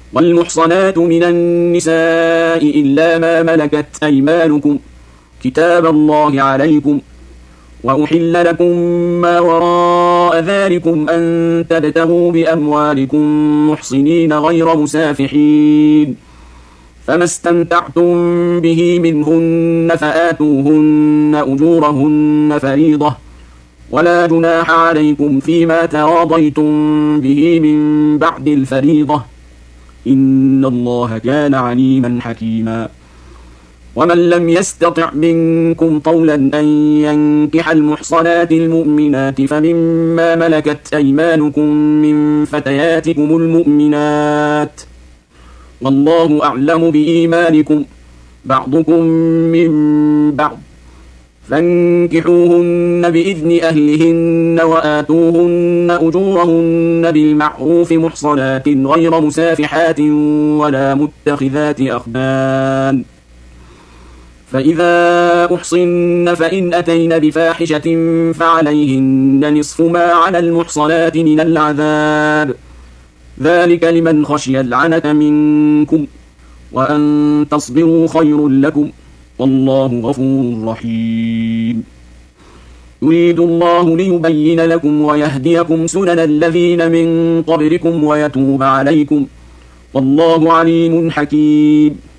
والمحصنات من النساء إلا ما ملكت أيمانكم كتاب الله عليكم، وأحل لكم ما وراء ذلكم أن تبتغوا بأموالكم محصنين غير مسافحين، فما استمتعتم به منهن فآتوهن أجورهن فريضة، ولا جناح عليكم فيما تراضيتم به من بعد الفريضة، إن الله كان عليما حكيما. ومن لم يستطع منكم طولا أن ينكح المحصنات المؤمنات فمما ملكت أيمانكم من فتياتكم المؤمنات، والله أعلم بإيمانكم، بعضكم من بعض، فانكحوهن بإذن أهلهن وآتوهن أجورهن بالمعروف محصنات غير مسافحات ولا متخذات أخدان، فإذا أحصن فإن أتين بفاحشة فعليهن نصف ما على المحصنات من العذاب، ذلك لمن خشي العنة منكم، وأن تصبروا خير لكم، والله غفور رحيم. يريد الله ليبين لكم ويهديكم سنن الذين من قبلكم ويتوب عليكم، والله عليم حكيم.